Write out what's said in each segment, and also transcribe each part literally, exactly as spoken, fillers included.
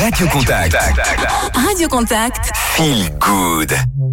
Radio Contact. Radio Contact. Feel good.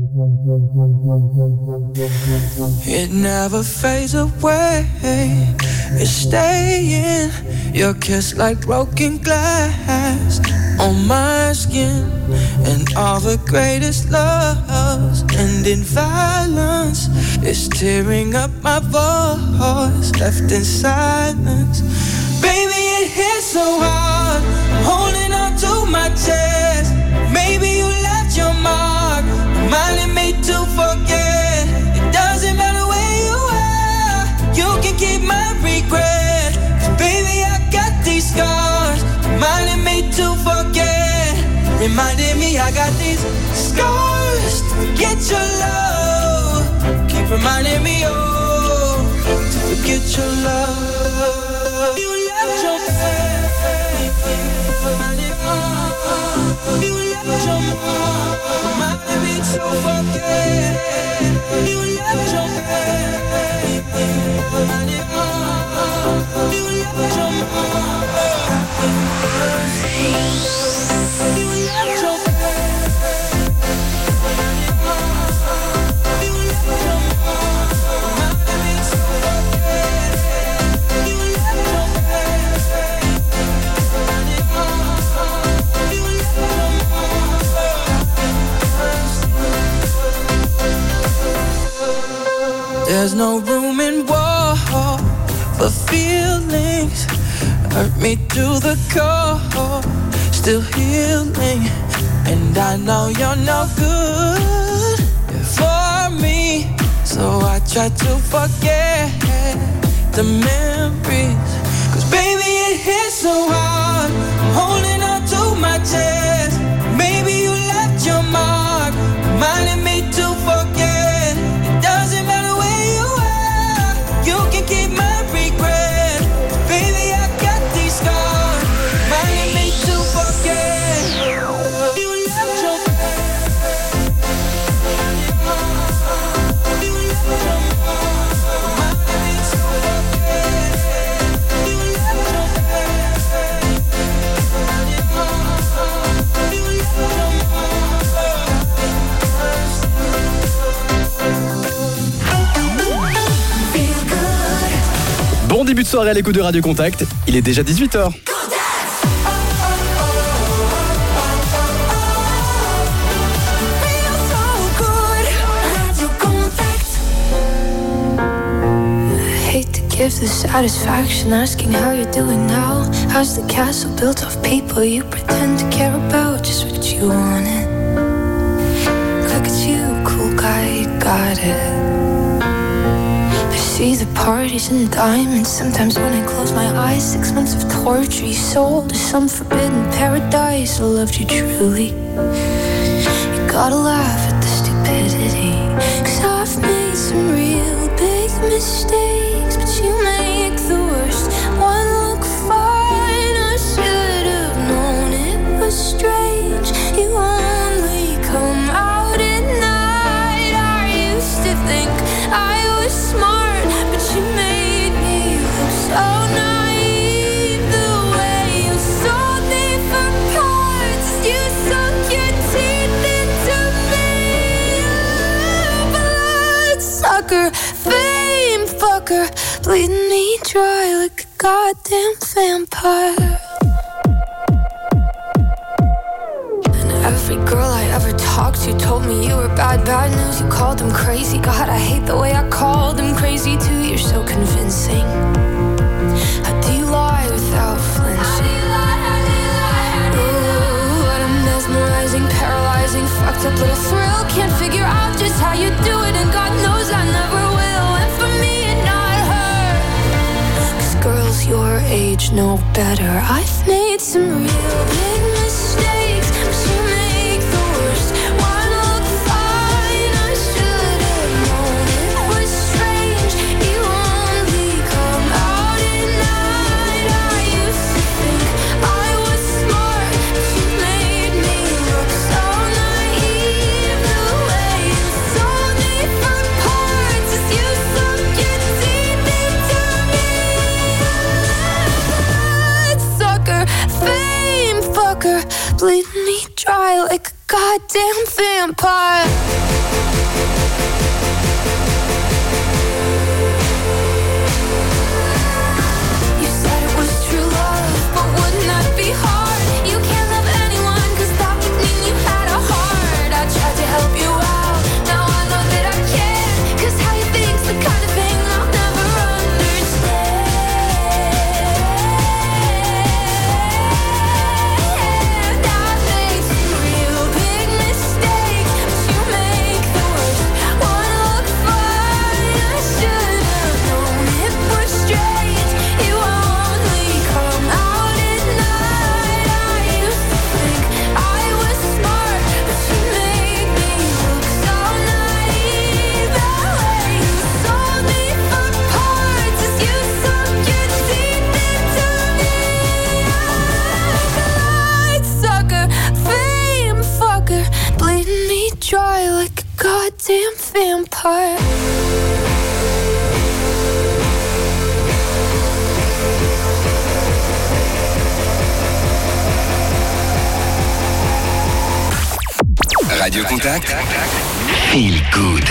It never fades away. It's staying. Your kiss like broken glass on my skin. And all the greatest loves end in violence. It's tearing up my voice, left in silence. Baby, it hits so hard. I'm holding on to my chest. Maybe you left your mark, reminding me to forget. It doesn't matter where you are, you can keep my regret. 'Cause baby, I got these scars, reminding me to forget. Reminding me I got these scars to forget your love. Keep reminding me, oh, to forget your love. You left your face, reminding me, you left your mark, reminding me to forget. You left your face, reminding me, you left your mark. There's no room in war for feelings. Hurt me to the core, still healing. And I know you're no good for me, so I try to forget the memories. 'Cause baby, it hits so hard. I'm holding on to my chest. Maybe you left your mark, reminding me to forget. It doesn't matter where you are, you can keep my regret. Baby, I got these scars, reminding me to forget. You left your you left your mark, reminding me to forget. You left your Bon début de soirée à l'écoute de Radio Contact, il est déjà dix-huit heures. Give the satisfaction asking how you're doing now. How's the castle built of people you pretend to care about? Just what you wanted. Look at you, cool guy, you got it. I see the parties and diamonds. Sometimes when I close my eyes, six months of torture you sold to some forbidden paradise. I loved you truly. You gotta laugh at the stupidity, 'cause I've made some real big mistakes, but you make the worst one look fine. I should have known it was strange. You only come out at night. I used to think I was smart, but you made me look so naive. The way you sold me for parts, you sunk your teeth into me. Blood sucker, fame fucker, bleeding me dry like a goddamn vampire. And every girl I ever talked to told me you were bad, bad news. You called them crazy. God, I hate the way I called them crazy too. You're so convincing. How do you lie without flinching? Ooh, what a mesmerizing, paralyzing, fucked up little thrill. Can't figure out just how you do it, and God knows I never will. And for me and not her, 'cause girls your age know better. I've made some real big mistakes, but you make the worst one look fine. I should have known it was strange. You only come out at night. I used to think I was smart, but you made me look so naive. The way you sold me for parts is you sunk your teeth into me. Blood sucker, sucker, bleeding me dry like a goddamn vampire. You said it was true love, but wouldn't that be hard? You can't love anyone, cause that would mean you had a heart. I tried to help you out, now I know that I can't, cause how you think's the kind of thing I'll never understand. I made some real big mistakes, but you make the worst one look fine. I should have known it was strange, you only come out at night. I used to think I was smart, but you made me look so naive. The way you sold me for parts as you sunk your teeth into me. Light sucker, fame fucker, bleeding me dry like a goddamn vampire. Radio Contact. Feel good.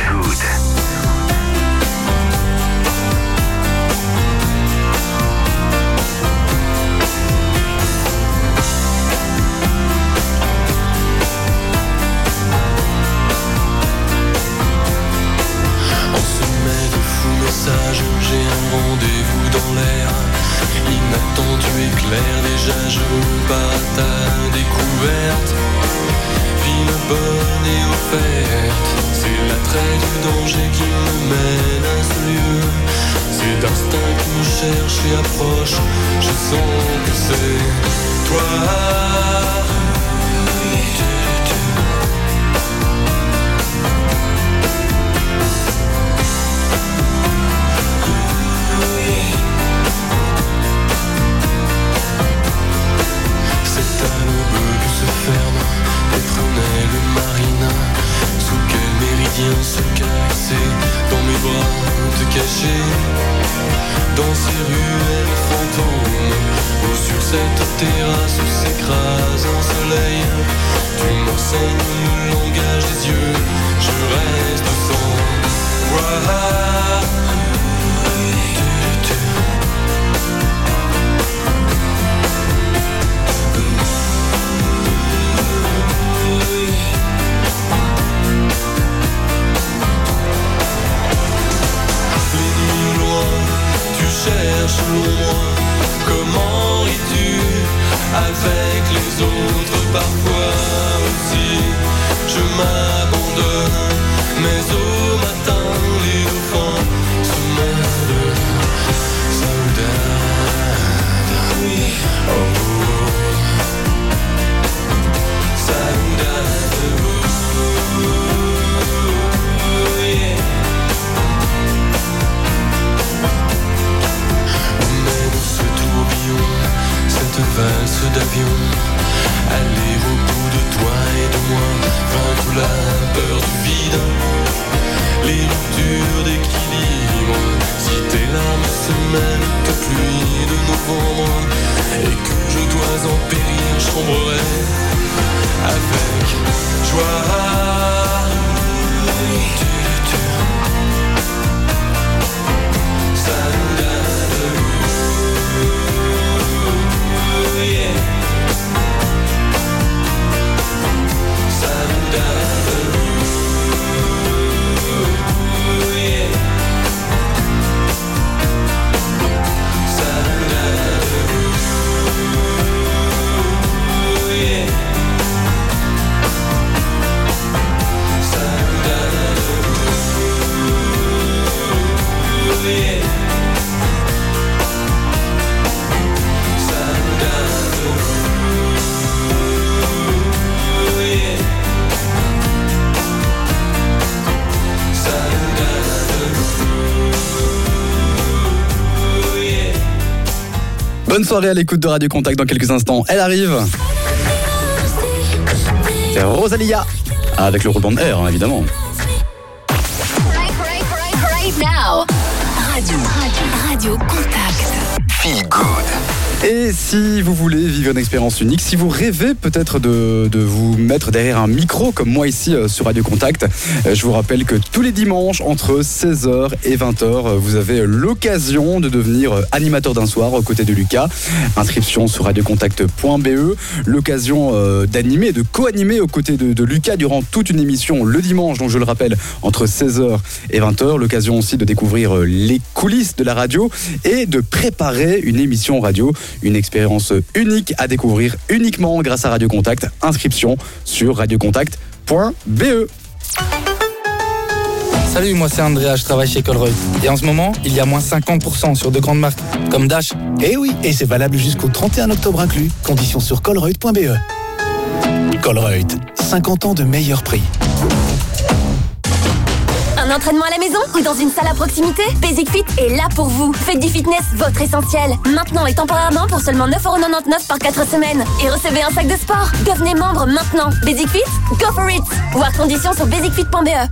En sommet de fous messages, j'ai un rendez-vous dans l'air. Inattendu éclair, déjà je pars à ta découverte. Ville bonne et offerte, c'est l'attrait du danger qui me mène à ce lieu. C'est d'instinct qui me cherche et approche, je sens que c'est toi. C'est à l'aube que se ferme l'éternelle marina. Sous quel méridien se caresser, dans mes bras te cacher, dans ces ruelles fantômes, ou sur cette terrasse où s'écrase un soleil. Tu m'enseignes le langage des yeux, je reste sans voix. Cherche loin, comment ris-tu avec les autres parfois aussi? Je m'abandonne, mais au matin les dauphins se mêlent. Saudade, oh, saudade, oh, yeah. Cette valse d'avion, aller au bout de toi et de moi, vaincre la peur du vide, les ruptures d'équilibre. Si tes larmes se mêlent de pluie de novembre et que je dois en périr, je tomberai avec joie. Bonne soirée à l'écoute de Radio Contact. Dans quelques instants, elle arrive. C'est Rosalia avec le rebond Air, hein, évidemment. Right, right, right, right now. Radio, radio, Radio Contact. Feel good. Et si vous voulez vivre une expérience unique, si vous rêvez peut-être de, de vous mettre derrière un micro comme moi ici euh, sur Radio Contact, euh, je vous rappelle que tous les dimanches entre seize heures et vingt heures, euh, vous avez l'occasion de devenir euh, animateur d'un soir aux côtés de Lucas. Inscription sur radiocontact point b e, l'occasion euh, d'animer, de co-animer aux côtés de, de Lucas durant toute une émission le dimanche, donc je le rappelle, entre seize heures et vingt heures, l'occasion aussi de découvrir euh, les coulisses de la radio et de préparer une émission radio. Une expérience unique à découvrir uniquement grâce à Radio Contact. Inscription sur radiocontact point b e. Salut, moi c'est Andrea, je travaille chez Colruyt. Et en ce moment, il y a moins cinquante pour cent sur de grandes marques, comme Dash. Eh oui, et c'est valable jusqu'au trente et un octobre inclus. Conditions sur colruyt point b e. Colruyt, cinquante ans de meilleurs prix. Un entraînement à la maison ou dans une salle à proximité? Basic Fit est là pour vous. Faites du fitness votre essentiel. Maintenant et temporairement pour seulement neuf euros quatre-vingt-dix-neuf par quatre semaines. Et recevez un sac de sport. Devenez membre maintenant. Basic Fit, go for it. Voir conditions sur basic fit point b e.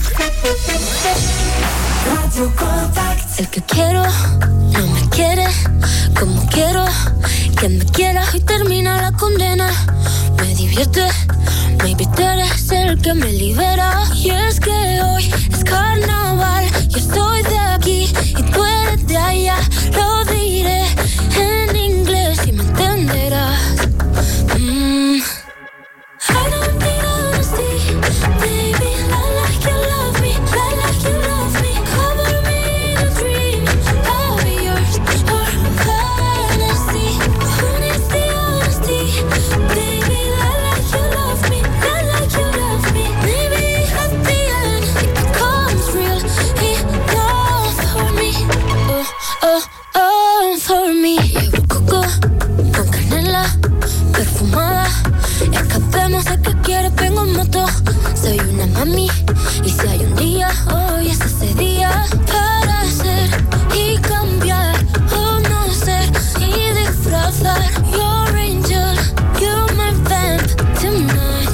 Radio Contact. El que quiero no me quiere como quiero que me quiera y termina la condena. Me divierte, maybe tú eres el que me libera. Y es que hoy es carnaval, yo estoy de aquí y tú eres de allá. Lo diré en inglés y me entenderás. Mm. I don't need honesty, baby, I like you love me, I like you love me. Cover me in a dream, I'll be yours or fantasy. Who needs the honesty, baby, I like you love me, I like you love me. Maybe at the end it becomes real enough for me. Oh, oh, oh, for me. Llevo coco con canela perfumada. Escapemos de que quieres, vengo en moto. Soy una mami y si hay un día, hoy es ese día para ser y cambiar o no ser y disfrazar. Your angel, you're my vamp tonight.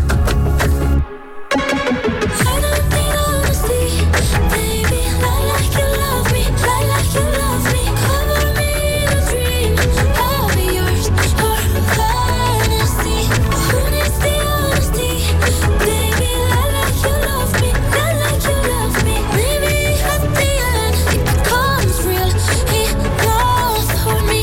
I don't need honesty, baby, I like you love me, I like you love me. Cover me in a dream, I'll be yours or fantasy. Who needs the honesty, baby, I like you love me, I like you love me. Maybe at the end it becomes real enough for me.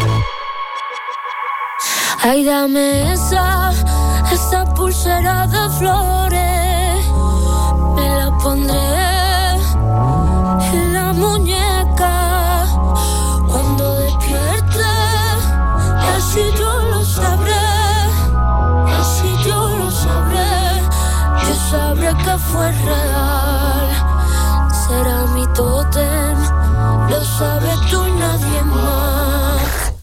Ay, dame esa, esa pulsera de flores. Me la pondré en la muñeca cuando despierte. Y así yo lo sabré, y así yo lo sabré. Yo sabré que fue real. Será mi tótem, lo sabes tú y nadie más.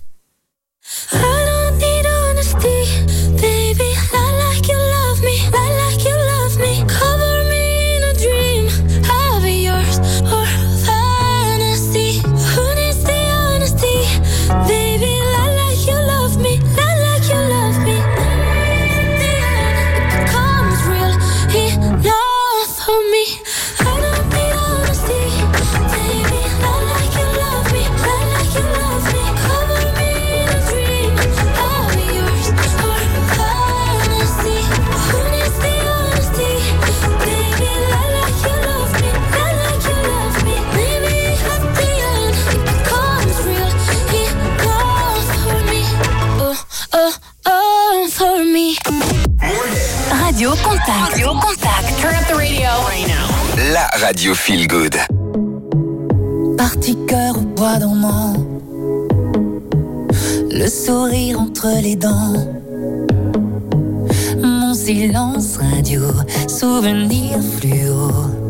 I don't need honesty, baby, I like you love me, I like you love me. Cover me in a dream, I'll be yours or fantasy. Who needs the honesty, baby, I like you love me, I like you love me. At the end it becomes real enough for me. I don't need honesty, baby, I like you love me, I like you love me. Cover me in a dream, I'll be yours or fantasy. Who needs the honesty, baby, I like you love me, I like you love me. Maybe at the end it becomes real enough for me. Oh, oh, oh, for me. Radio Contact. Radio Contact. Turn up the radio right now. La radio feel good. Parti cœur au bois dormant, le sourire entre les dents, mon silence radio, souvenir fluo.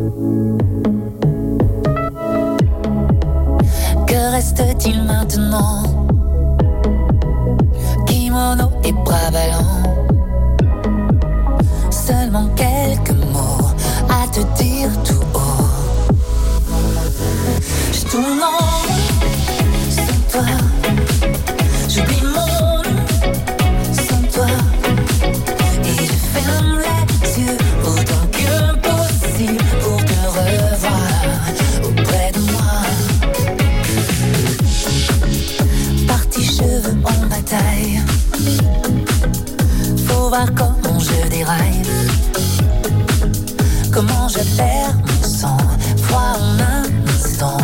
Que reste-t-il maintenant? Kimono et bras ballants, seulement quelques mots à te dire tout haut. Je tourne en rond sans toi, j'oublie mon nom sans toi, et je ferme les yeux autant que possible pour te revoir auprès de moi. Parti cheval voir comment je déraille, comment je perds mon sang, froid en un instant.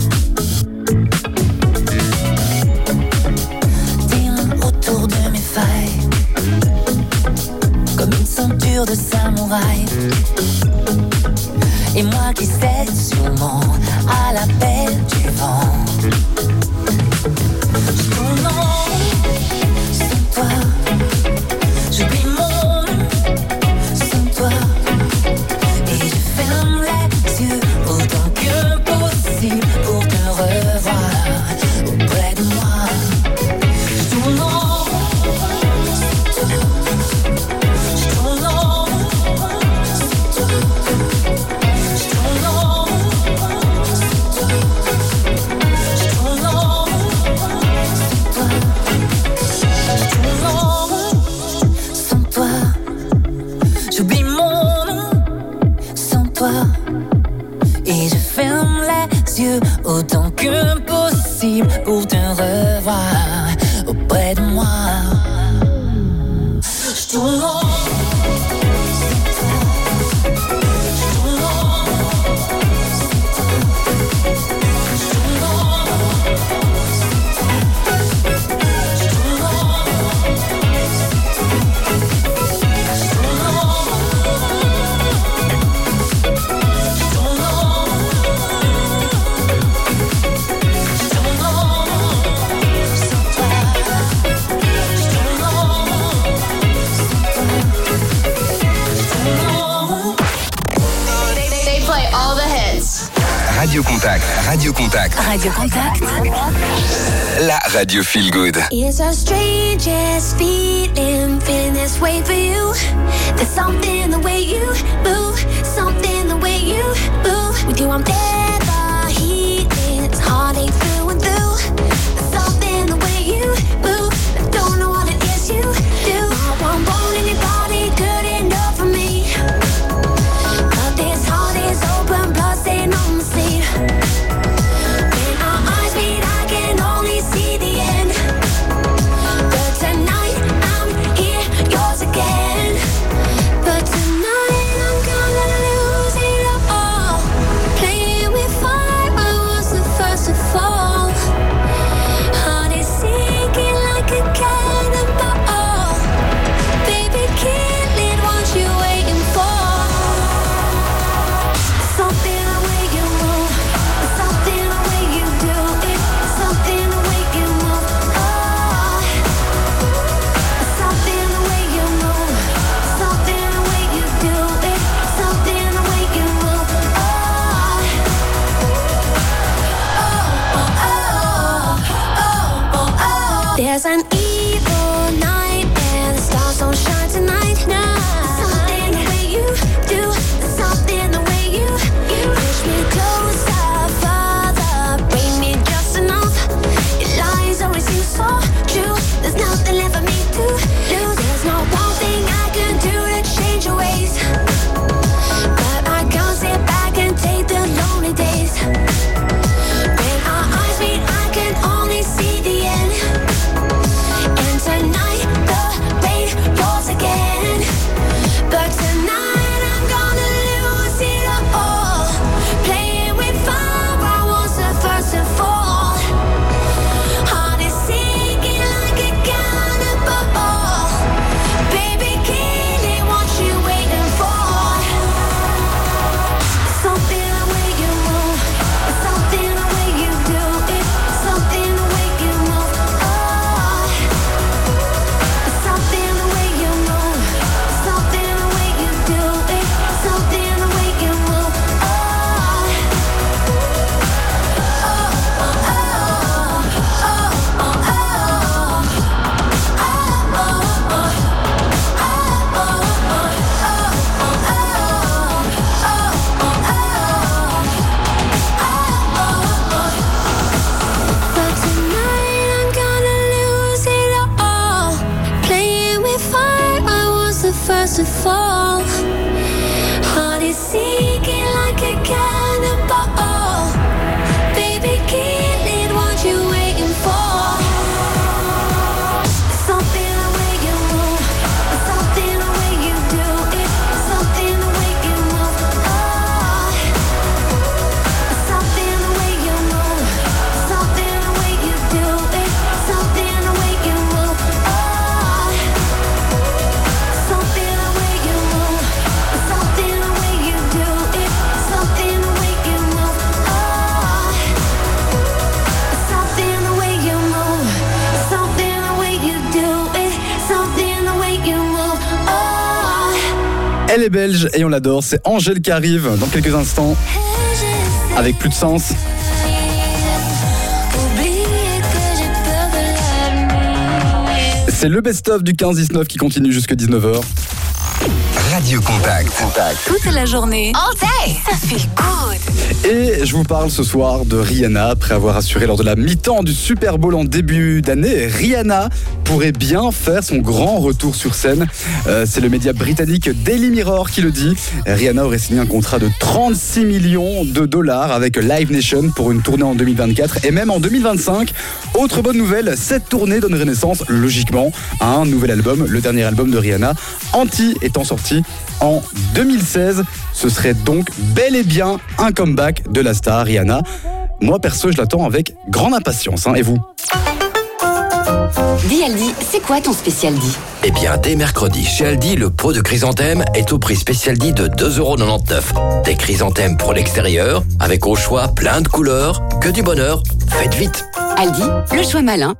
Tes mains autour de mes failles, comme une ceinture de samouraï. Et moi qui cède sûrement à l'appel du vent. Je tourne en rond sans toi, j'oublie mon nom sans toi. Et je ferme les yeux autant que possible pour te revoir auprès de moi. Je tourne en rond sans toi, je tourne en rond sans toi. Je tourne en rond sans toi, je tourne en rond sans toi. J'oublie mon nom sans toi. Et je ferme les yeux autant que possible pour te revoir auprès de moi. Je tourne en rond sans toi, je tourne en rond sans toi, je tourne en rond sans toi, je tourne en rond sans toi, je tourne en rond, je tourne en rond, je tourne en rond sans toi, je tourne en rond They play all the hits. Radio Contact, Radio Contact, Radio Contact. la radio feel good. It's the strangest feeling, feeling this way for you. There's something the way you move, something the way you move. With you I'm never healing, it's heartache through and through. There's something the way you move, I don't know what it is you do. I won't want anybody good enough for me, but this heart is open, blood stain on my sleeve. When our eyes meet I can only see the end, but tonight I'm here, yours again. But tonight I'm gonna lose it all, playing with fire, I was the first to fall. Heart is sinking like a cannonball. Baby, kill it, what you waiting for? Something the way you move, something the way you do it, something the way you move. Oh, something the way you move, something the way you do it, something the way you move. Oh, oh, oh, oh, oh, oh. There's an evil night and the stars don't shine tonight. Nah. Something the way you do, something the way you you push me closer, further, bring me just enough. Your lies always seem so true. There's nothing left for me to lose. There's not one thing I can do to change your ways, but I can't sit back and take the lonely days. When our eyes meet, I can only see the end. And tonight, the rain yours again. But tonight, I'm gonna lose it all. Playing with fire, I was the first to fall. Heart is sinking like a cannonball. Baby, kill it, what you waiting for? Something the way you move, something the way you do it, something the way you move. Oh, something the way you move, something the way you do it, something the way you move. Oh, oh, oh, oh, oh, oh, but tonight I'm gonna lose it all. Playing with fire, I was the first to fall. Heart is sinking like a cannonball. Baby, kill it, what you waiting for? Something the way you move, something Elle est belge et on l'adore, c'est Angèle qui arrive dans quelques instants avec Plus de sens. C'est le best-of du quinze dix-neuf qui continue jusqu'à dix-neuf heures. Radio Contact. Toute la journée. All day. Ça feel good. Et je vous parle ce soir de Rihanna. Après avoir assuré lors de la mi-temps du Super Bowl en début d'année, Rihanna pourrait bien faire son grand retour sur scène. Euh, c'est le média britannique Daily Mirror qui le dit. Rihanna aurait signé un contrat de trente-six millions de dollars avec Live Nation pour une tournée en deux mille vingt-quatre et même en deux mille vingt-cinq. Autre bonne nouvelle, cette tournée donnerait naissance logiquement à un nouvel album, le dernier album de Rihanna, Anti, étant sorti en deux mille seize. Ce serait donc bel et bien un comeback de la star Rihanna. Moi perso, je l'attends avec grande impatience, hein. Et vous ? Dis Aldi, c'est quoi ton spécial dit ? Eh bien, dès mercredi, chez Aldi, le pot de chrysanthème est au prix spécial dit de deux euros quatre-vingt-dix-neuf. Des chrysanthèmes pour l'extérieur, avec au choix plein de couleurs, que du bonheur. Faites vite. Aldi, le choix malin.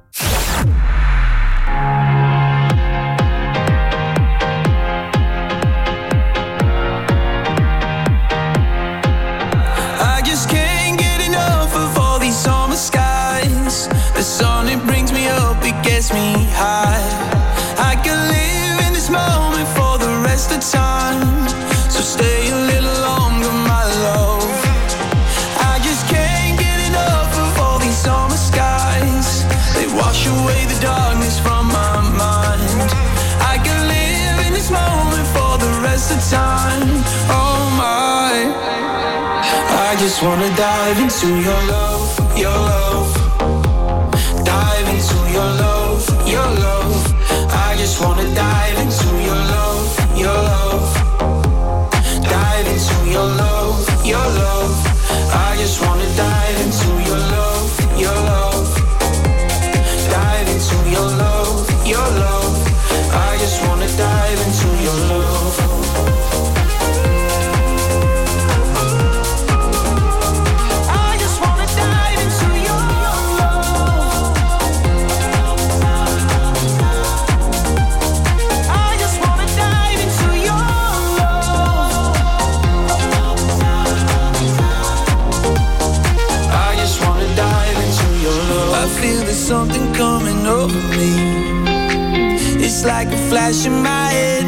Gets me high. I can live in this moment for the rest of time. So stay a little longer, my love. I just can't get enough of all these summer skies. They wash away the darkness from my mind. I can live in this moment for the rest of time. Oh my. I just wanna dive into your love, your love. Dive into your love, your love. I just wanna dive into your love, your love. Dive into your love, your love. I just wanna dive into your love, your love. Dive into your love, your love. I just wanna dive into your love. Something coming over me. It's like a flash in my head.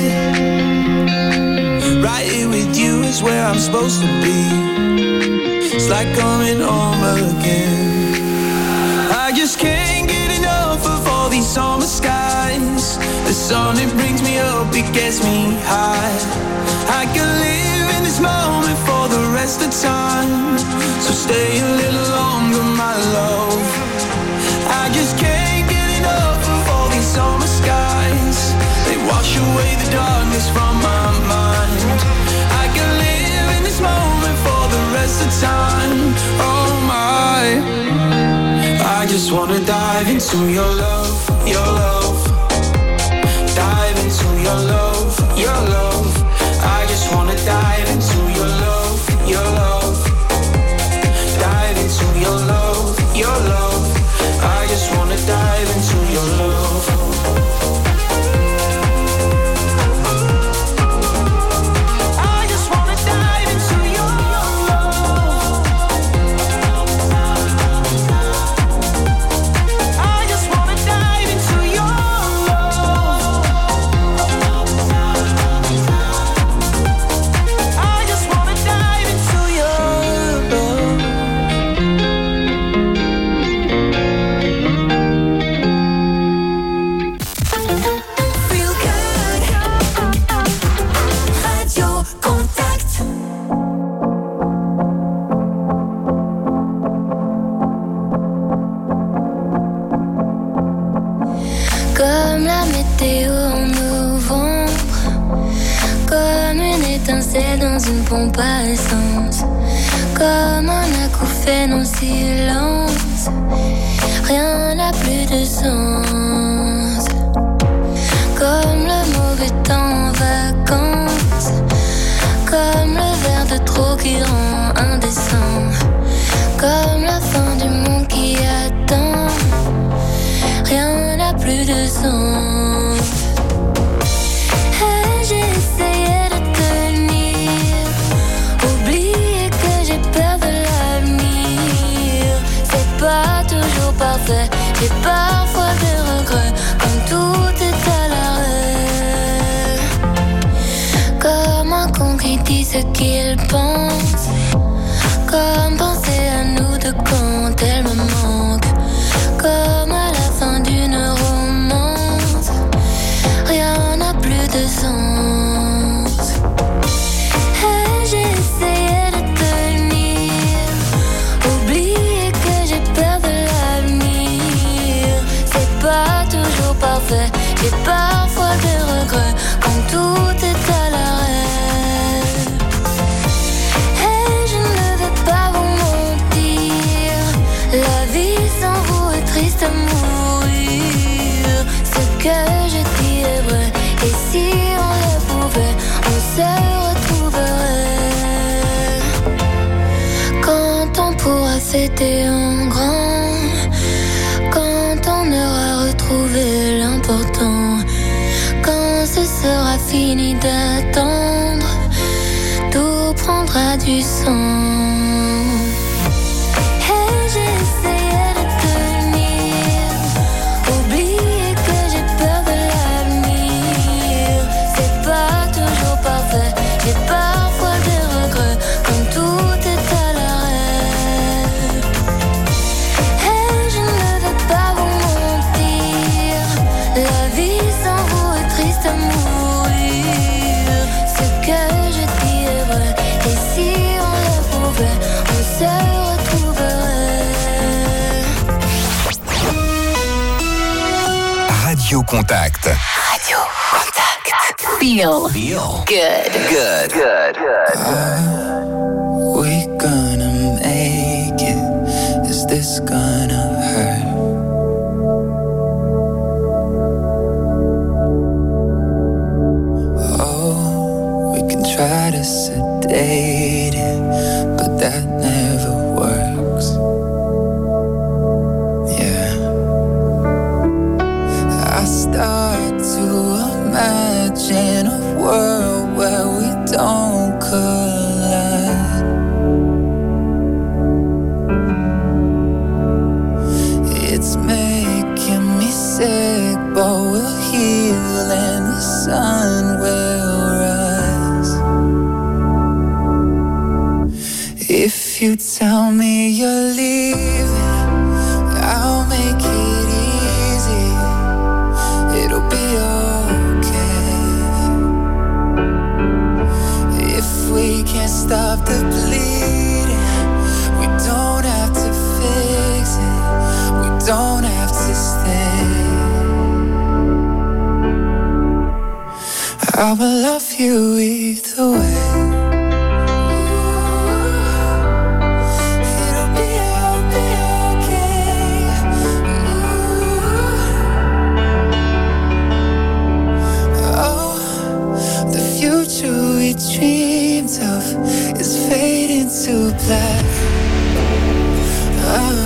Right here with you is where I'm supposed to be. It's like coming home again. I just can't get enough of all these summer skies. The sun, it brings me up, it gets me high. I can live in this moment for the rest of time. So stay a little longer, my love. I just can't get enough of all these summer skies. They wash away the darkness from my mind. I can live in this moment for the rest of time. Oh my. I just wanna dive into your love, your love. Dive into your love, your love. I just wanna dive into your love, your love. Dive into your love, your love. I just wanna dive into your love. I just wanna dive into your love. I just wanna dive into your love. I just wanna dive into your love. Comme la météo en novembre, comme une étincelle dans une pompe à essence, comme un acouphène en silence, rien n'a plus de sens. Comme le mauvais temps en vacances, comme le verre de trop qui rend indécent, comme la fin du monde qui attend, rien n'a plus de sens. Et j'ai essayé de te J'ai parfois des regrets, comme tout est à l'arrêt. Comme un con qui dit ce qu'il pense, comme penser à nous deux quand elle me manque, comme à la fin d'une romance, rien n'a plus de sens. Et j'ai essayé de tenir, oublier que j'ai peur de l'avenir. C'est pas toujours parfait, j'ai parfois des regrets, quand tout est à l'arrêt. Et je ne veux pas vous mentir, la vie sans vous est triste à mourir. Ce que je dis est vrai, et si on le pouvait, on se retrouverait. Quand on pourra fêter en grand, quand on aura retrouvé l'important, quand ce sera fini d'attendre, tout prendra du sens. Et j'ai essayé de tenir, oublier que j'ai peur de l'avenir. C'est pas toujours parfait, j'ai parfois des regrets, quand tout est à l'arrêt. Et je ne veux pas vous mentir, la vie sans vous est triste à mourir. Ce que je dis est vrai, et si on le pouvait, on se retrouverait. Radio Contact. Radio Contact. Feel, Feel good. good. Good. We gonna make it? Is this gonna hurt? Oh, we can try to sedate it, but that never works. Yeah, I start to imagine a world where we don't collide. It's making me sick, but we'll heal and the sun will rise. If you tell me you're leaving, I'll make it easy. It'll be okay. If we can't stop the bleeding, we don't have to fix it. We don't have to stay. I will love you either way. It'll be, it'll be okay. Oh, the future we dreamed of is fading to black. Oh,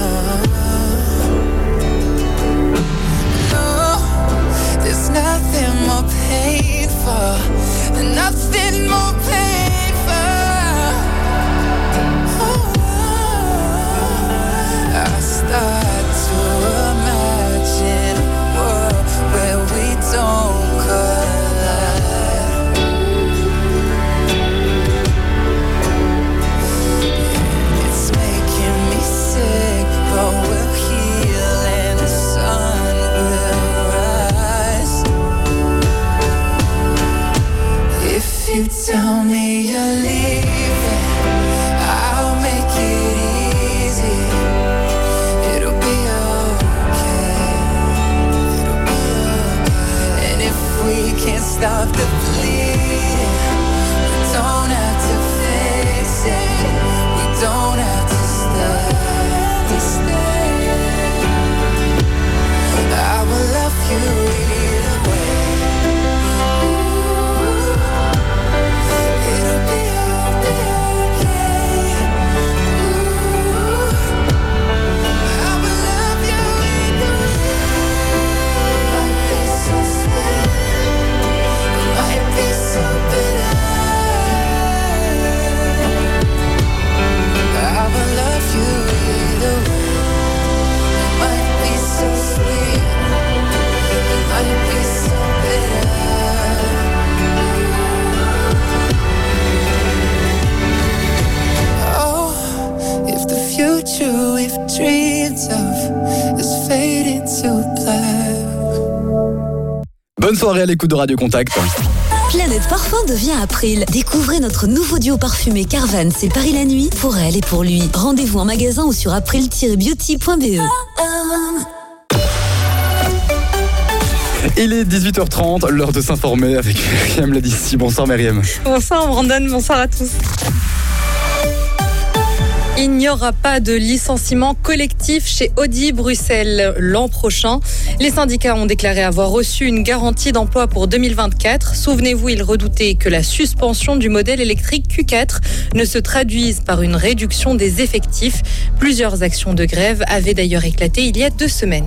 no, there's nothing more painful, nothing more painful. Oh, I start to imagine a world where we don't collide. It's making me sick, but we'll heal and the sun will rise. If you tell me you're leaving, I'll make it easy. It'll be okay. It'll be okay. And if we can't stop the bleeding, we don't have to fix it. We don't have to stay. stay. I will love you either way. It'll be, it'll be okay. I will love you either way. Might be so sad, might be so soirée à l'écoute de Radio Contact. Planète Parfum devient April. Découvrez notre nouveau duo parfumé Carvan, c'est Paris la nuit, pour elle et pour lui. Rendez-vous en magasin ou sur april tiret beauty point b e. Il est dix-huit heures trente, l'heure de s'informer avec Myriam Ladissi. Bonsoir Myriam. Bonsoir Brandon, bonsoir à tous. Il n'y aura pas de licenciement collectif chez Audi Bruxelles l'an prochain. Les syndicats ont déclaré avoir reçu une garantie d'emploi pour deux mille vingt-quatre. Souvenez-vous, ils redoutaient que la suspension du modèle électrique Q quatre ne se traduise par une réduction des effectifs. Plusieurs actions de grève avaient d'ailleurs éclaté il y a deux semaines.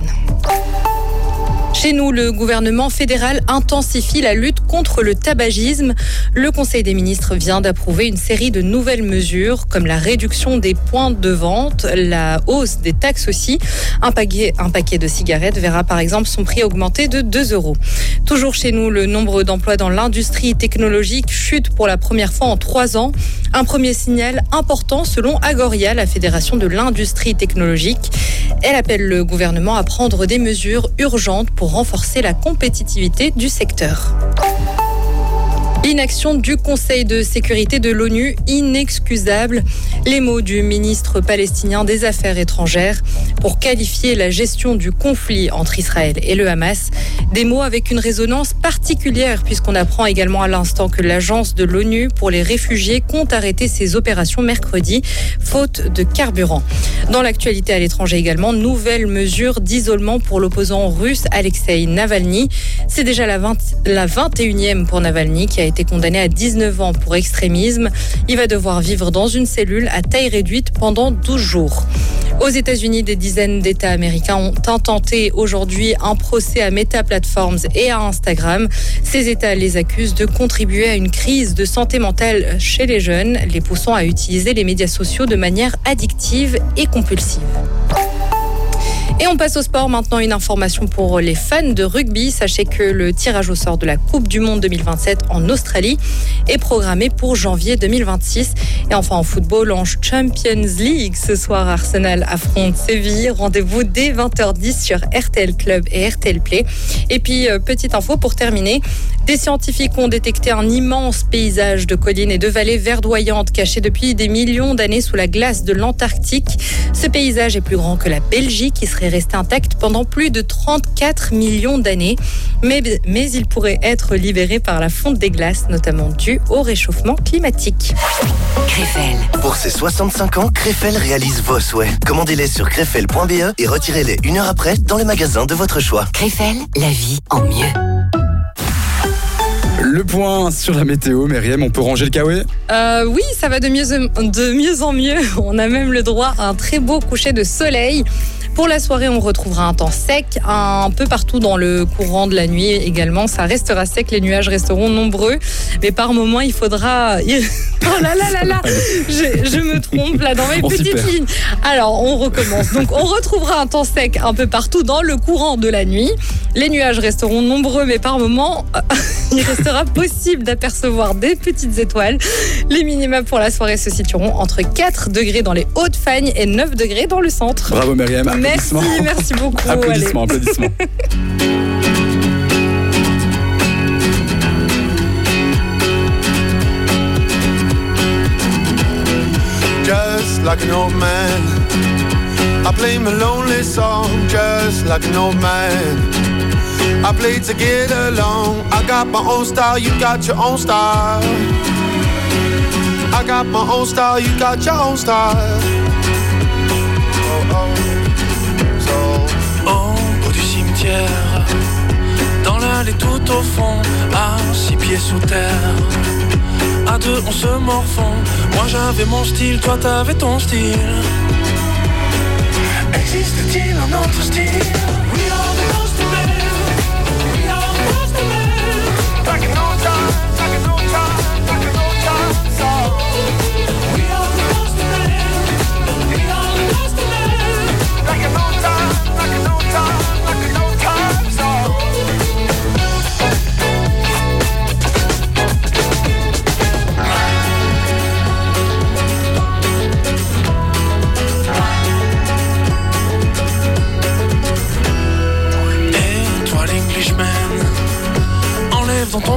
Chez nous, le gouvernement fédéral intensifie la lutte contre le tabagisme. Le Conseil des ministres vient d'approuver une série de nouvelles mesures, comme la réduction des points de vente, la hausse des taxes aussi. Un paquet, un paquet de cigarettes verra par exemple son prix augmenter de deux euros. Toujours chez nous, le nombre d'emplois dans l'industrie technologique chute pour la première fois en trois ans. Un premier signal important selon Agoria, la Fédération de l'industrie technologique. Elle appelle le gouvernement à prendre des mesures urgentes pour renforcer la compétitivité du secteur. L'inaction du Conseil de sécurité de l'ONU, inexcusable. Les mots du ministre palestinien des Affaires étrangères pour qualifier la gestion du conflit entre Israël et le Hamas. Des mots avec une résonance particulière puisqu'on apprend également à l'instant que l'agence de l'ONU pour les réfugiés compte arrêter ses opérations mercredi, faute de carburant. Dans l'actualité à l'étranger également, nouvelles mesures d'isolement pour l'opposant russe Alexei Navalny. C'est déjà la, vingt, la vingt et unième pour Navalny qui a été condamné à dix-neuf ans pour extrémisme. Il va devoir vivre dans une cellule à taille réduite pendant douze jours. Aux États-Unis, des dizaines d'États américains ont intenté aujourd'hui un procès à Meta Platforms et à Instagram. Ces États les accusent de contribuer à une crise de santé mentale chez les jeunes, les poussant à utiliser les médias sociaux de manière addictive et compulsive. Et on passe au sport maintenant, une information pour les fans de rugby. Sachez que le tirage au sort de la Coupe du Monde deux mille vingt-sept en Australie est programmé pour janvier deux mille vingt-six. Et enfin en football, en Champions League, ce soir Arsenal affronte Séville. Rendez-vous dès vingt heures dix sur R T L Club et R T L Play. Et puis, petite info pour terminer, des scientifiques ont détecté un immense paysage de collines et de vallées verdoyantes cachées depuis des millions d'années sous la glace de l'Antarctique. Ce paysage est plus grand que la Belgique, qui serait resté intact pendant plus de trente-quatre millions d'années. Mais, mais il pourrait être libéré par la fonte des glaces, notamment due au réchauffement climatique. Krefel. Pour ses soixante-cinq ans, Krefel réalise vos souhaits. Commandez-les sur krefel point b e et retirez-les une heure après dans les magasins de votre choix. Krefel, la vie en mieux. Le point sur la météo, Myriam, on peut ranger le kawaii ? euh, Oui, ça va de mieux, de mieux en mieux. On a même le droit à un très beau coucher de soleil. Pour la soirée, on retrouvera un temps sec, un peu partout dans le courant de la nuit également. Ça restera sec, les nuages resteront nombreux. Mais par moments, il faudra... Oh là là là là, je, je me trompe là dans mes on petites lignes. Alors, on recommence. Donc, on retrouvera un temps sec un peu partout dans le courant de la nuit. Les nuages resteront nombreux, mais par moments, il restera possible d'apercevoir des petites étoiles. Les minima pour la soirée se situeront entre quatre degrés dans les Hauts-de-Fagne et neuf degrés dans le centre. Bravo Myriam. Merci, merci beaucoup. Applaudissements, Allez. applaudissements. Just like an old man, I play my lonely song. Just like an old man, I play to get along. I got my own style, you got your own style. I got my own style, you got your own style. Oh, oh. Au bout du cimetière, dans l'allée tout au fond, à six pieds sous terre. À deux on se morfond. Moi j'avais mon style, toi t'avais ton style. Existe-t-il un autre style? We are the ghost of men. We are the ghost of men. Back in old time, back in old time, back in old time song. We are the ghost of men. We are the ghost of men. Back in old time, back in old time, back in old time song.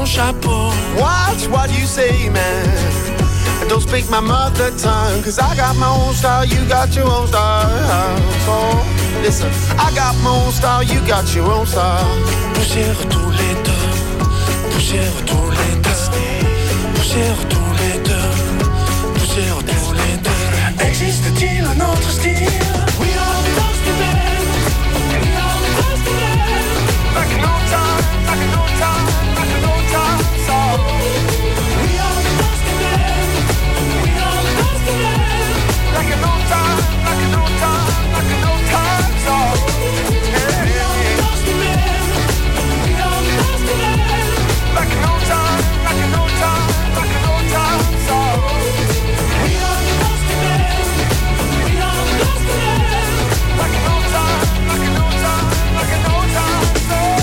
ton chapeau. Watch what you say, man. Don't speak my mother tongue, cause I got my own style, you got your own style. So, listen, I got my own style, you got your own style. Poussière tous les deux, poussière tous les deux, poussière tous les deux, poussière tous les deux. Existe-t-il un autre style? We are the dusty men, we are the dusty men. Like an old time, like an old time, like an old time song. We are the dusty men, we are the dusty men. Like an old time, like an old time, like an old time song. Yeah, We are the dusty men, we are the dusty men. like an old time, like an old time, like an old time song. We are the dusty men, we are the dusty men. Like an old time, like an old time, like an old time song.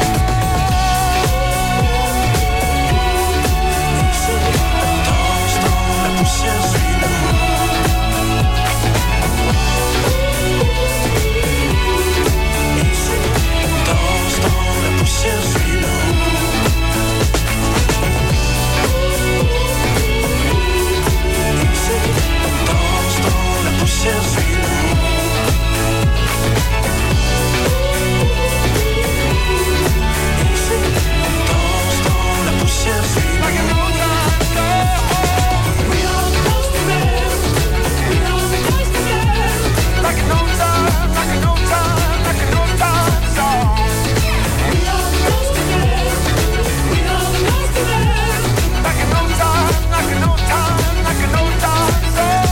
Danse dans la poussière, suis-nous. Danse dans la poussière, suis-nous. Danse dans la poussière, suis-nous. Danse dans la poussière, suis-nous. We are the dusty men, we are the dusty men. Like an old time, like an old time, like an old time song. We are the dusty men, we are the dusty men. Like an old time, like an old time, like an old time song.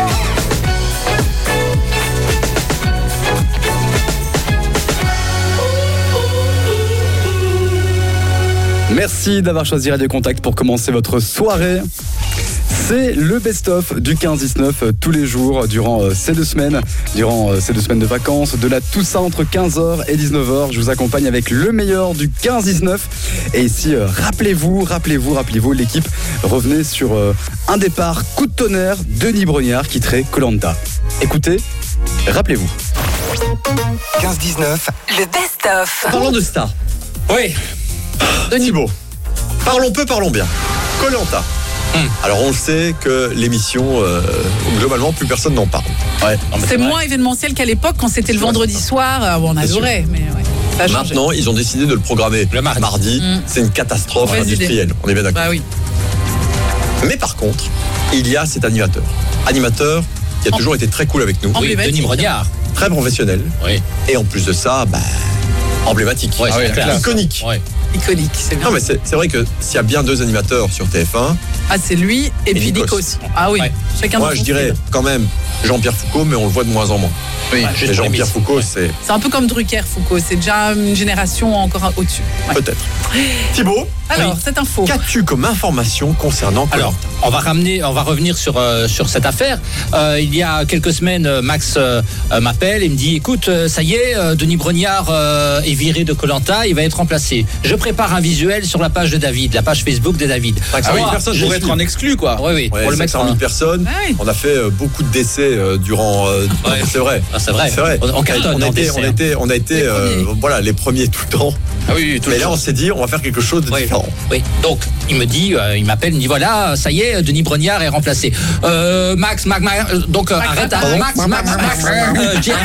Merci d'avoir choisi Radio Contact pour commencer votre soirée. C'est le best-of du quinze dix-neuf euh, tous les jours durant euh, ces deux semaines, durant euh, ces deux semaines de vacances, de la Toussaint entre quinze heures et dix-neuf heures. Je vous accompagne avec le meilleur du quinze dix-neuf. Et ici, euh, rappelez-vous, rappelez-vous, rappelez-vous, l'équipe revenait sur euh, un départ coup de tonnerre, Denis Brognard qui quitterait Koh Lanta. Écoutez, rappelez-vous. quinze dix-neuf. Le best-of. Parlons de stars. Oui. Thibaut. Parlons peu, parlons bien. Koh Lanta. Hum. Alors on le sait que l'émission, euh, globalement, plus personne n'en parle. Ouais. C'est moins événementiel qu'à l'époque quand c'était le vendredi soir. euh, On adorait, mais ouais. Ça a changé. Maintenant, ils ont décidé de le programmer le mardi. mardi. Hum. C'est une catastrophe Mauvaise industrielle. idée. On est bien d'accord. Bah oui. Mais par contre, il y a cet animateur. Animateur qui a En- toujours été très cool avec nous. Emblématique. Denis Brognard. Très professionnel. Oui. Et en plus de ça, bah, emblématique. Ouais, c'est clair. Iconique. Ouais. Iconique, c'est bien. Non mais c'est, c'est vrai que s'il y a bien deux animateurs sur T F un, Ah, c'est lui et, Et puis Nikos. Nikos. Ah oui, Ouais. chacun moi dans je son dirais style. quand même Jean-Pierre Foucault, mais on le voit de moins en moins. Oui, Et juste pour les Jean-Pierre miss. Foucault, c'est C'est un peu comme Drucker, Foucault. C'est déjà une génération encore au-dessus. Ouais. peut-être. Thibaut, Alors, Oui. cette info. qu'as-tu comme information concernant Koh Alors, Lanta? on va ramener, on va revenir sur euh, sur cette affaire. Euh, il y a quelques semaines, euh, Max euh, euh, m'appelle et me dit, écoute, euh, ça y est, euh, Denis Brognard euh, est viré de Koh Lanta, il va être remplacé. Je prépare un visuel sur la page de David, la page Facebook de David. Ah oui, Moi, personne je pourrait suis- être en exclu, quoi. Oui, oui. Ouais, pour le cinq mettre cent en mille personnes. Ah oui. On a fait euh, beaucoup de décès euh, durant. euh, Ouais. C'est vrai. Ah, c'est vrai. C'est vrai. On- on cartonne on a en été, décès, on a hein. été, on a été, Les euh, premiers. voilà, les premiers tout le temps. Ah oui, oui, tout Mais le là, temps. on s'est dit, on va faire quelque chose de Oui, différent. oui. Donc, il me dit, euh, il m'appelle, il me dit voilà, ça y est, Denis Brognard est remplacé. Euh, Max, Max, Max, euh, donc euh, arrête, Pardon Max, Max, Max, euh, j'ai-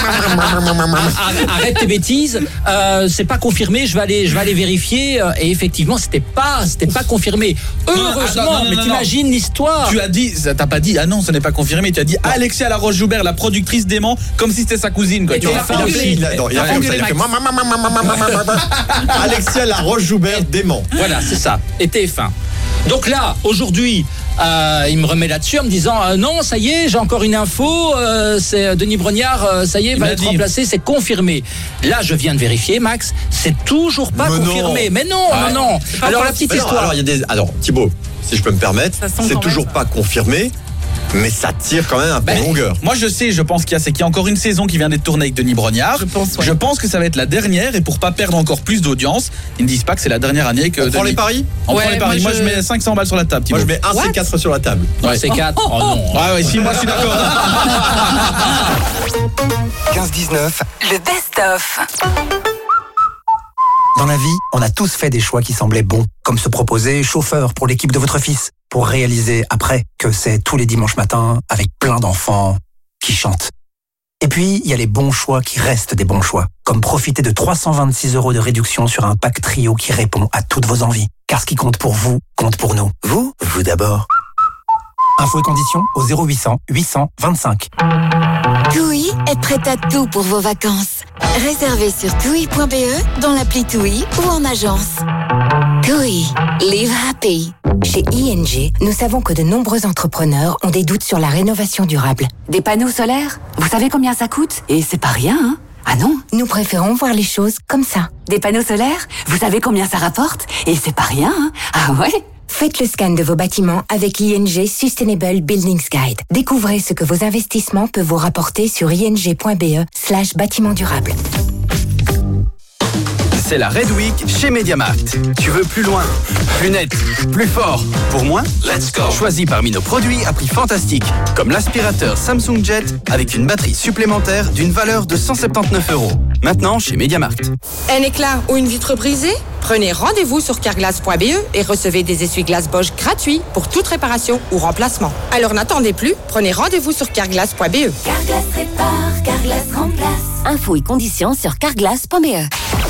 arrête, arrête tes bêtises. Euh, c'est pas confirmé. Je vais aller, je vais aller vérifier. euh, Et effectivement, c'était pas, c'était pas confirmé. Heureusement, attends, non, non, mais non, t'imagines l'histoire. Tu as dit, ça t'as pas dit, ah non, ce n'est pas confirmé, tu as dit Alexia Laroche-Joubert, la productrice dément, comme si c'était sa cousine. Quoi. Et Tu tu vois. l'as pas engueulé. Il a, non, il a fait comme ça, il a fait ma, ma, ma, ma, ma, ma, ma, ma, ma. Alexia Laroche-Joubert dément. Voilà, c'est ça. Et T F un. Donc là, aujourd'hui, euh, il me remet là-dessus en me disant euh, non, ça y est, j'ai encore une info. euh, c'est euh, Denis Brognard, euh, ça y est, Il va m'a être dit. remplacé, c'est confirmé. Là, je viens de vérifier, Max, c'est toujours pas Mais non. confirmé. Mais non, Ah, non, non. Alors la petite Mais non, histoire. alors, il y a des. Alors, Thibaut, si je peux me permettre, Ça sent c'est quand toujours même, pas confirmé, mais ça tire quand même un peu Ben, longueur. Moi je sais, je pense qu'il y a, c'est qu'il y a encore une saison qui vient d'être tournée avec Denis Brognard. Je pense, ouais. Je pense que ça va être la dernière et pour pas perdre encore plus d'audience, ils ne disent pas que c'est la dernière année que On prend Denis- les paris On Ouais, prend les moi, paris. Moi, je- je... mets cinq cents balles sur la table. Moi, Thibaut. je mets un C quatre sur la table. Non, c'est quatre. Oh non. Ouais, ouais, si, moi je suis d'accord. quinze dix-neuf. Le best-of. Dans la vie, on a tous fait des choix qui semblaient bons, comme se proposer chauffeur pour l'équipe de votre fils, pour réaliser après que c'est tous les dimanches matins avec plein d'enfants qui chantent. Et puis, il y a les bons choix qui restent des bons choix, comme profiter de trois cent vingt-six euros de réduction sur un pack trio qui répond à toutes vos envies. Car ce qui compte pour vous, compte pour nous. Vous, vous d'abord. Infos et conditions au zéro huit cents huit cents vingt-cinq. TUI est prête à tout pour vos vacances. Réservez sur toui point b e, dans l'appli TUI ou en agence. TUI, live happy. Chez I N G, nous savons que de nombreux entrepreneurs ont des doutes sur la rénovation durable. Des panneaux solaires? Vous savez combien ça coûte? Et c'est pas rien, hein? Ah non? Nous préférons voir les choses comme ça. Des panneaux solaires? Vous savez combien ça rapporte? Et c'est pas rien, hein? Ah ouais? Faites le scan de vos bâtiments avec l'I N G Sustainable Buildings Guide. Découvrez ce que vos investissements peuvent vous rapporter sur ing point b e slash bâtiment durable. C'est la Red Week chez MediaMarkt. Tu veux plus loin, plus net, plus fort, pour moins? Let's go! Choisis parmi nos produits à prix fantastique, comme l'aspirateur Samsung Jet avec une batterie supplémentaire d'une valeur de cent soixante-dix-neuf euros. Maintenant chez MediaMarkt. Un éclat ou une vitre brisée? Prenez rendez-vous sur carglass point b e et recevez des essuie-glaces Bosch gratuits pour toute réparation ou remplacement. Alors n'attendez plus, prenez rendez-vous sur carglass point b e. Carglass répare, Carglass remplace. Infos et conditions sur carglass point b e.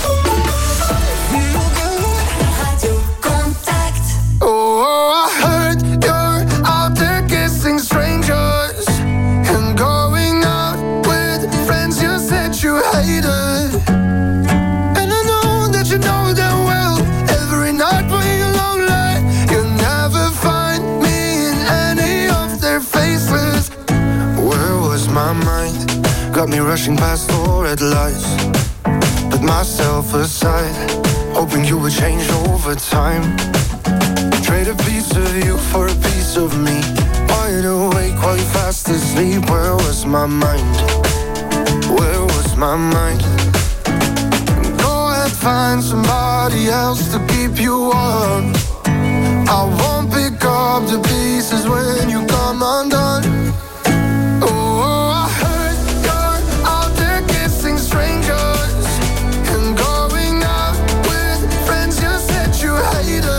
Oh, I heard you're out there kissing strangers and going out with friends you said you hated. And I know that you know them well. Every night when you're lonely, you never find me in any of their faces. Where was my mind? Got me rushing past the red lights. Put myself aside, hoping you would change over time. Trade a piece of you for a piece of me. Wide awake while you fast asleep. Where was my mind? Where was my mind? Go ahead, find somebody else to keep you warm. I won't pick up the pieces when you come undone. Oh, I heard you're out there kissing strangers and going out with friends you said you hated.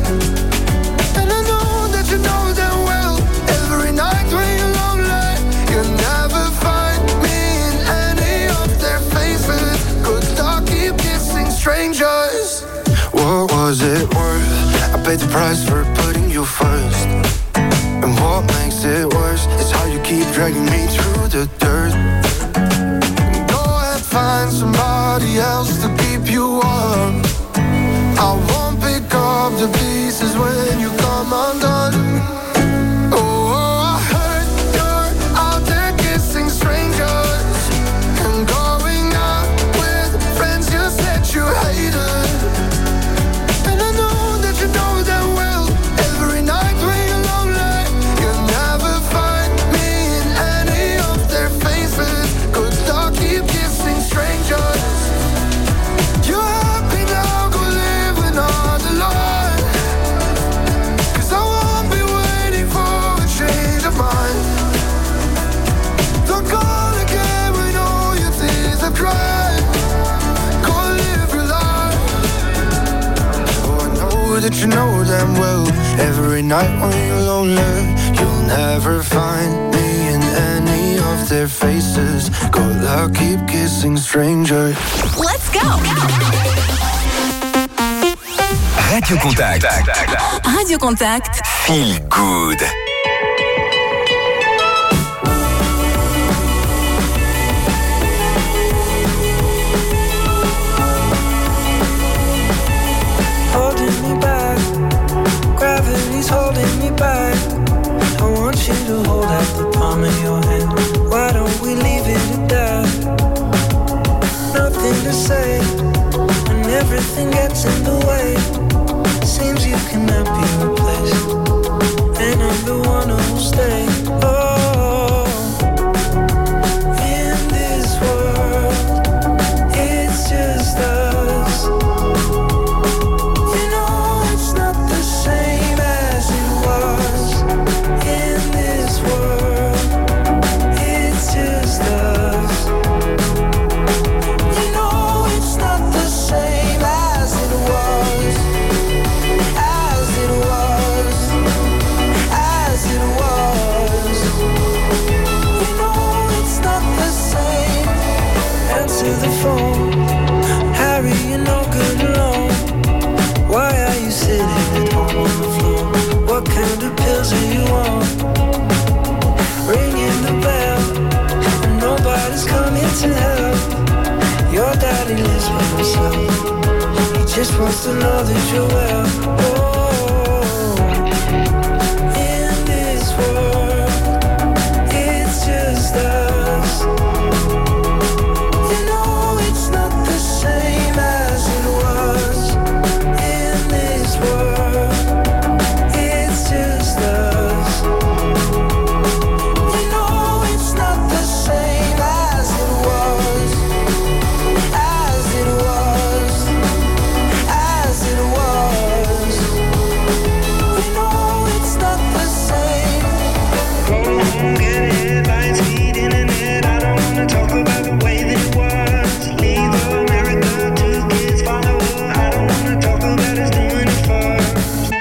You know them well. Every night when you're lonely, you never find me in any of their faces. Good luck, keep kissing strangers. What was it worth? I paid the price for putting you first. And what makes it worse is how you keep dragging me through the dirt. Go ahead, find somebody else to keep you warm. I won't pick up the pieces when you come undone. Oh, I heard you're out there kissing strangers and going out with friends you said you hated. And I know that you know them well. Every night when you're lonely, you never find me in any of their faces. Good luck, keep kissing strangers. You're happy now, go live another life. Cause I won't be waiting for a change of mind. Don't call again when all your tears have dried. Go live your life. Oh, I know that you know them well. Every night when you're lonely, you'll never find me in any of their faces. Good luck, keep kissing strangers. Let's go! Radio Contact. Radio Contact. Feel good. Holding me back, gravity's holding me back. I want you to hold out the palm of your hand. Why don't we leave it at that? Nothing to say when everything gets in the way. Seems you cannot be replaced, and I'm the one What kind of pills do you want? Ringing the bell, and nobody's coming to help. Your daddy lives by himself. He just wants to know that you're well. Oh, in this world, it's just us. You know it's not the same as it was. In this world, it's just us. You know it's not the same as it was. As it was. As it was. You know it's not the same. Go home, get headlines, feed internet. I don't wanna talk about the way that it was. Leave America, two kids follow her. I don't wanna talk about us doing it first.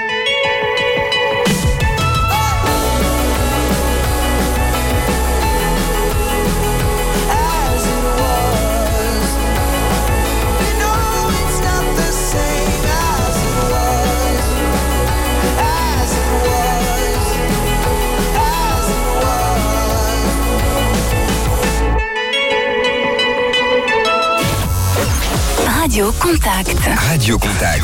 As it was. You know it's not the same as it was. As it was. As it was. Radio Contact. Radio Contact.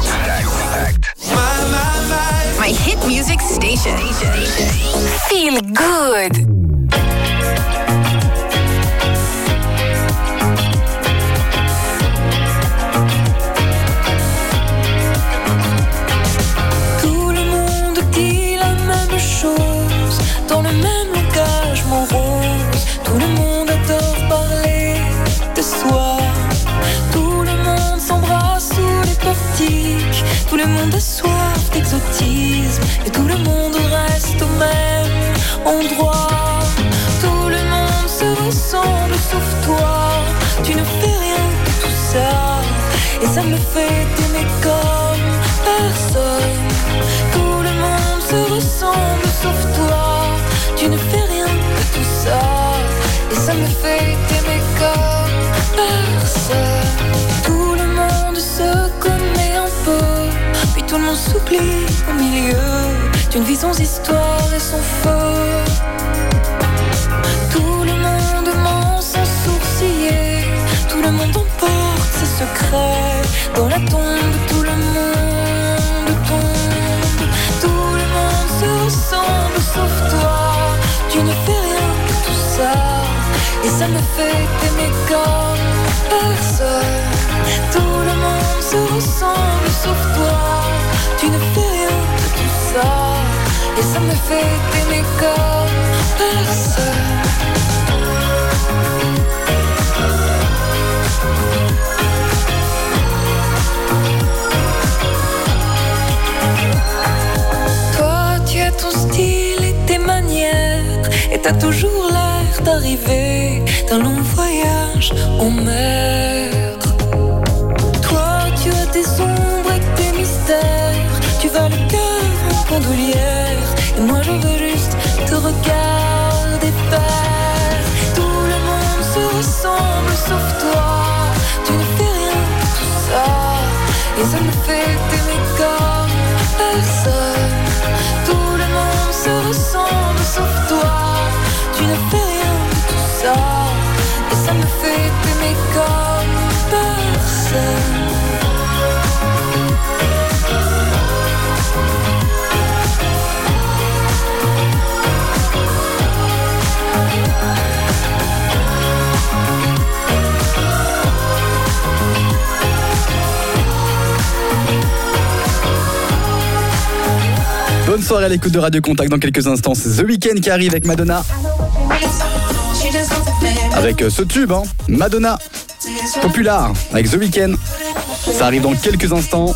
My hit music station. Feel good. Tout le monde dit la même chose, dans le même langage morose. Tout le monde adore parler de soi. Tout le monde s'embrasse sous les portiques. Tout le monde a soif d'exotisme. Et tout le monde reste au même endroit. Tout le monde se ressemble sauf toi. Tu ne fais rien de tout ça. Et ça me fait t'aimer comme personne. Tout le monde se ressemble sauf toi. Tu ne fais rien de tout ça. Et ça me fait t'aimer comme personne. Tout le monde se connaît un peu. Puis tout le monde s'oublie au milieu d'une vie sans histoire et sans feu. Tout le monde ment sans sourciller. Tout le monde emporte ses secrets. Dans la tombe, tout le monde tombe. Tout le monde se ressemble sauf toi. Tu ne fais rien de tout ça. Et ça me fait t'aimer comme personne. Tout le monde se ressemble sauf toi. Tu ne fais rien de tout ça. Et ça me fait t'aimer comme personne. Toi, tu as ton style et tes manières. Et t'as toujours l'air d'arriver d'un long voyage en mer. Toi, tu as tes ombres et tes mystères. Tu vas le cœur en bandoulière. Et moi je veux juste te regarder faire. Tout le monde se ressemble sauf toi. Tu ne fais rien de tout ça. Et ça me fait t'aimer comme personne. Tout le monde se ressemble sauf toi. Tu ne fais rien de tout ça. Et ça me fait t'aimer comme personne. Bonne soirée à l'écoute de Radio Contact. Dans quelques instants, c'est The Weeknd qui arrive avec Madonna. Avec ce tube, hein, Madonna, Popular, avec The Weeknd. Ça arrive dans quelques instants.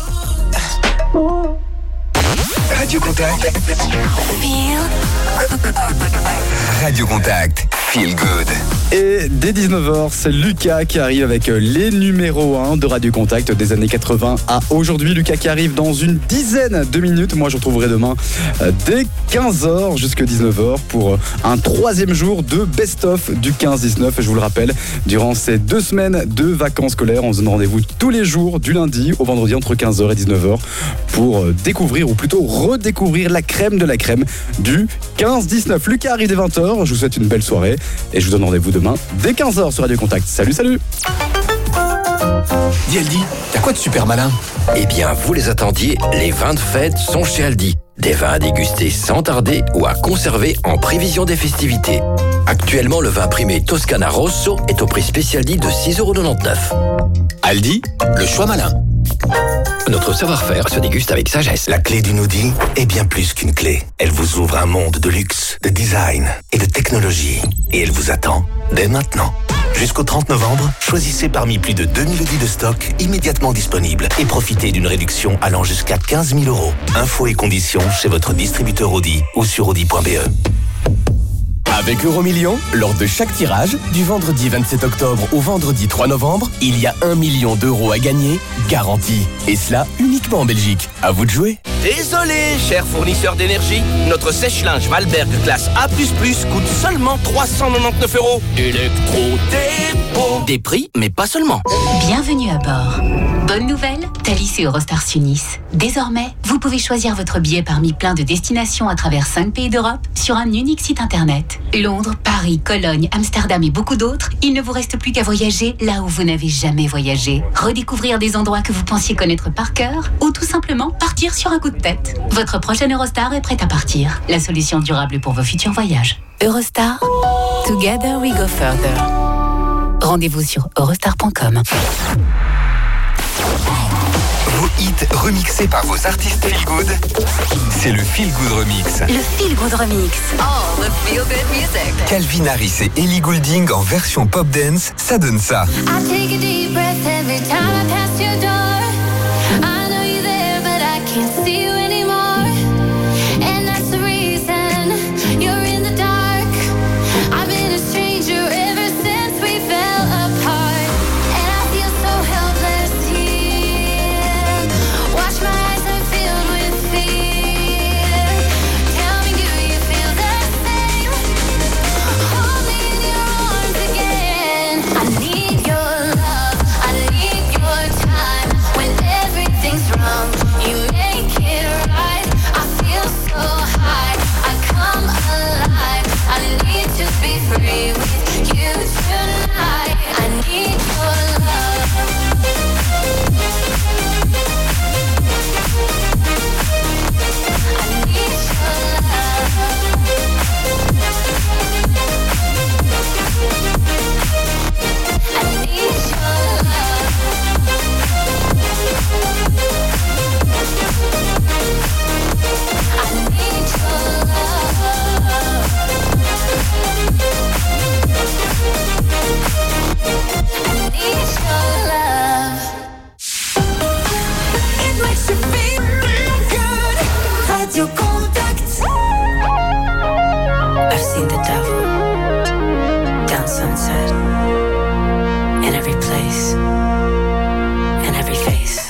Radio Contact. Feel Radio Contact. Feel Good. Et dès dix-neuf heures, c'est Lucas qui arrive avec les numéros un de Radio Contact des années quatre-vingts à aujourd'hui. Lucas qui arrive dans une dizaine de minutes. Moi, je retrouverai demain dès quinze heures jusqu'à dix-neuf heures pour un troisième jour de best-of du quinze dix-neuf. Et je vous le rappelle, durant ces deux semaines de vacances scolaires, on se donne rendez-vous tous les jours du lundi au vendredi entre quinze heures et dix-neuf heures pour découvrir ou plutôt redécouvrir la crème de la crème du quinze dix-neuf. Lucas arrive dès vingt heures. Je vous souhaite une belle soirée et je vous donne rendez-vous demain dès quinze heures sur Radio Contact. Salut, salut. Dis Aldi, t'as quoi de super malin? Eh bien, vous les attendiez, les vins de fête sont chez Aldi. Des vins à déguster sans tarder ou à conserver en prévision des festivités. Actuellement, le vin primé Toscana Rosso est au prix spécial dit de six euros quatre-vingt-dix-neuf. Aldi, le choix malin. Notre savoir-faire se déguste avec sagesse. La clé d'une Audi est bien plus qu'une clé. Elle vous ouvre un monde de luxe, de design et de technologie. Et elle vous attend dès maintenant. Jusqu'au trente novembre, choisissez parmi plus de deux mille Audi de stock immédiatement disponibles et profitez d'une réduction allant jusqu'à quinze mille euros. Infos et conditions chez votre distributeur Audi ou sur audi point b e. Avec Euromillions, lors de chaque tirage, du vendredi vingt-sept octobre au vendredi trois novembre, il y a un million d'euros à gagner, garanti. Et cela uniquement en Belgique. À vous de jouer. Désolé, cher fournisseur d'énergie, notre sèche-linge Valberg classe A plus plus coûte seulement trois cent quatre-vingt-dix-neuf euros. Électro-dépôt. Des prix, mais pas seulement. Bienvenue à bord. Bonne nouvelle, Thalys et Eurostar s'unissent. Désormais, vous pouvez choisir votre billet parmi plein de destinations à travers cinq pays d'Europe sur un unique site internet. Londres, Paris, Cologne, Amsterdam et beaucoup d'autres, il ne vous reste plus qu'à voyager là où vous n'avez jamais voyagé. Redécouvrir des endroits que vous pensiez connaître par cœur ou tout simplement partir sur un coup de tête. Votre prochaine Eurostar est prête à partir. La solution durable pour vos futurs voyages. Eurostar, together we go further. Rendez-vous sur eurostar point com. Vos hits remixés par vos artistes Feel Good, c'est le Feel Good Remix. Le Feel Good Remix. Oh, the feel good music. Calvin Harris et Ellie Goulding en version pop dance, ça donne ça. I take a deep breath every time I pass your door. I know you're there, but I can't see you anymore. And that's the reason you're in the dark. I've been a stranger ever since we fell apart. And I feel so helpless here. Watch my eyes are filled with fear. Tell me, do you feel the same? Hold me in your arms again. I need your love, I need your time. When everything's wrong, you make it right. I feel so high, I come alive. I need to be free with you tonight. I need your love. I need your love. I need your love. I need your love. I need your love. It makes you feel good. Radio Contact. I've seen the devil down Sunset, in every place, in every face.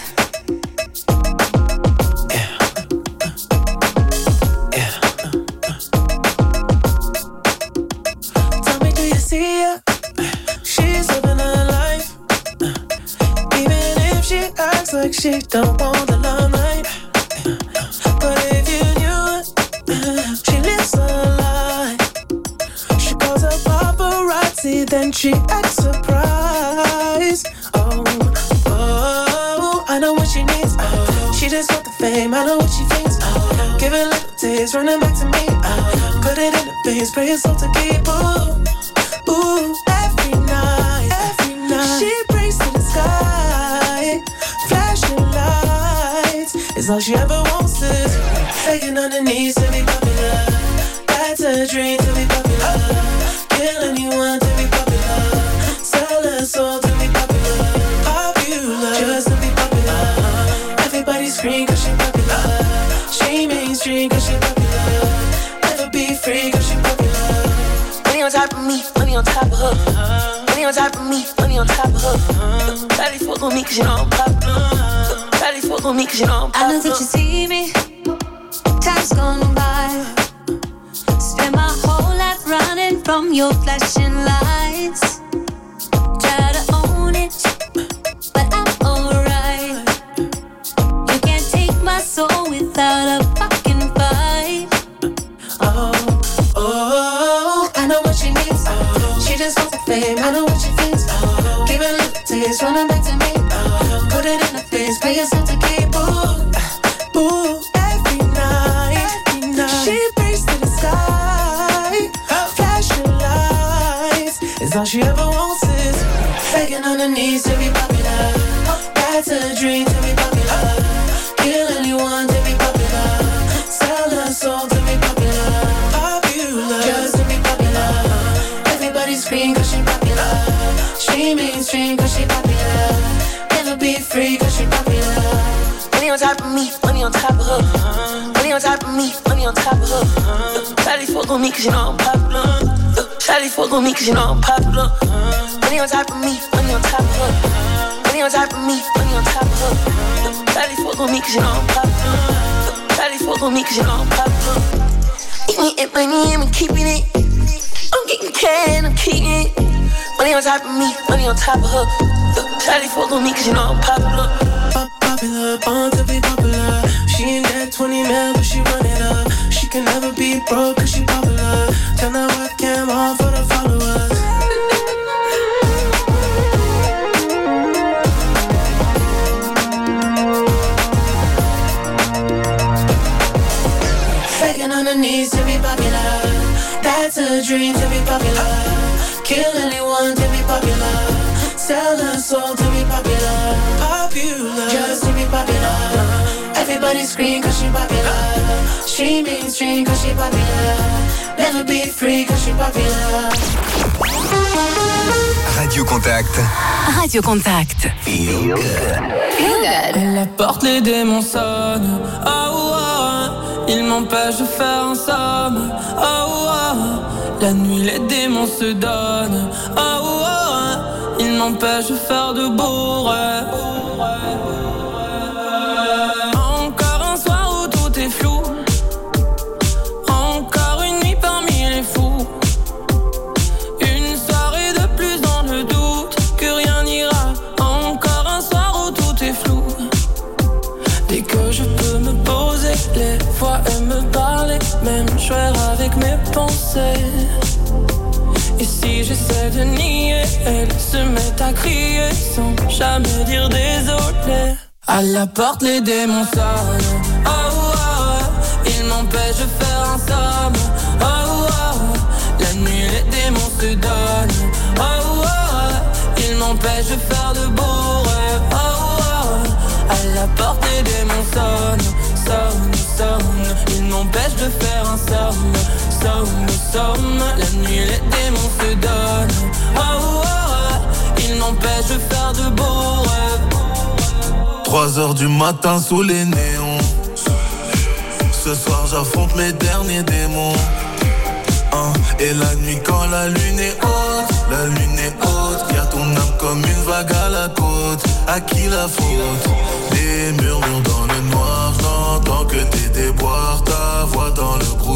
Tell me, do you see her? She's living her life. Even if she acts like she don't want the limelight. But if you knew it, she lives her life. She calls her paparazzi, then she acts surprised. Oh, oh, I know what she needs. Oh, she just want the fame, I know what she thinks. Oh, give it a little taste, running back to me. Oh, put it in the face, pray it's all to keep. Ooh, ooh, every night, every night. She prays to the sky, flashing lights. It's all she ever wants is begging on her knees to be popular. That's a dream to be popular. Kill anyone to be popular. Sell her soul to be popular. Popular, just to be popular. Everybody scream cause she popular. She mainstream cause she popular. Never be free cause she popular. on top of me, money on top of her. Money on top of me, money on top of her. Daddy fuck on me cause you know I'm popular. Daddy fuck on me cause you know I'm popular. I know that you see me, time's gone by. Spend my whole life running from your flashing lights. Try to own it, but I'm alright. You can't take my soul without a fucking fight. Oh, oh, I know what she needs. Oh, she just wants the fame. I know what she thinks. Oh, give it a little taste, running back to me. Oh, put it in the face, pay yourself to keep. Ooh, ooh, every night, every night. She prays to the sky, flashing lights. It's all she ever wants is begging on her knees to be popular. That's a dream to be popular. Kill anyone to be popular. Sell her soul to be popular. Popular, just to be popular. Everybody scream cause she popular. She mainstream cause she popular. Never be free cause she popular. Money on top of me, money on top of her. Money on top of me, money on top of her. Daddy fuck on me cause you know I'm popular. Daddy fuck on me cause you know I'm popular. Money on top of me, money on top of her. Money on top of me, money on top of her. Daddy fuck on me cause you know I'm popular. Daddy fuck on me cause you know I'm popular. Eating it, money, I'm keeping it. I'm getting cash, I'm keeping it. Money on top of me, money on top of her. Daddy fuck on me cause you know I'm popular. Popular, born to be popular. She ain't that twenty mil, but she run it up. She can never be broke cause she popular. Turn that webcam on for the followers. Begging on her knees to be popular. That's a dream to be popular. Kill anyone to be popular. Sell her soul to be popular. Popular, just to be popular. Everybody scream cause she popular. She mainstream cause she popular. Never be free cause she popular. Radio Contact. Radio Contact. Feel good. Feel good. Elle apporte les démons sonnent. Oh, oh, oh. Il m'empêche de faire un somme. Oh, oh, oh. La nuit les démons se donnent. Oh, oh, oh. Il m'empêche de faire de beaux rêves. Encore un soir où tout est flou. Encore une nuit parmi les fous. Une soirée de plus dans le doute que rien n'ira. Encore un soir où tout est flou. Dès que je peux me poser, les voix et me parler, même jouer avec mes pensées. Et si j'essaie de nier, elle se met à crier sans jamais dire désolé. À la porte les démons sonnent. Oh, oh, oh. Ils m'empêchent de faire un somme. Oh, oh, oh. La nuit les démons se donnent. Oh, oh, oh. Ils m'empêchent de faire de beaux rêves. Oh, oh, oh. À la porte les démons sonnent. Sonne, sonne. Ils m'empêchent de faire un somme. Somme, somme. La nuit les démons se donnent. Oh, oh, oh. Ils m'empêchent de faire de beaux rêves. Trois heures du matin sous les néons. Ce soir j'affronte mes derniers démons. Hein, et la nuit quand la lune est haute, la lune est haute, y'a ton âme comme une vague à la côte. À qui la faute? Des murmures dans le noir, j'entends que tes déboires, ta voix dans le brouillard.